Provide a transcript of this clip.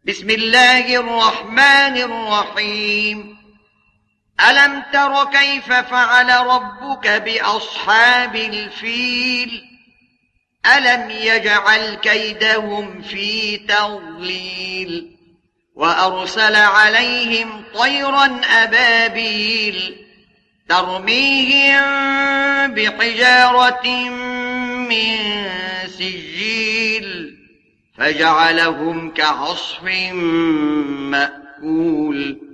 بسم الله الرحمن الرحيم. ألم تر كيف فعل ربك بأصحاب الفيل؟ ألم يجعل كيدهم في تضليل وأرسل عليهم طيرا أبابيل ترميهم بحجارة من سجيل فجعلهم كعصف مأكول.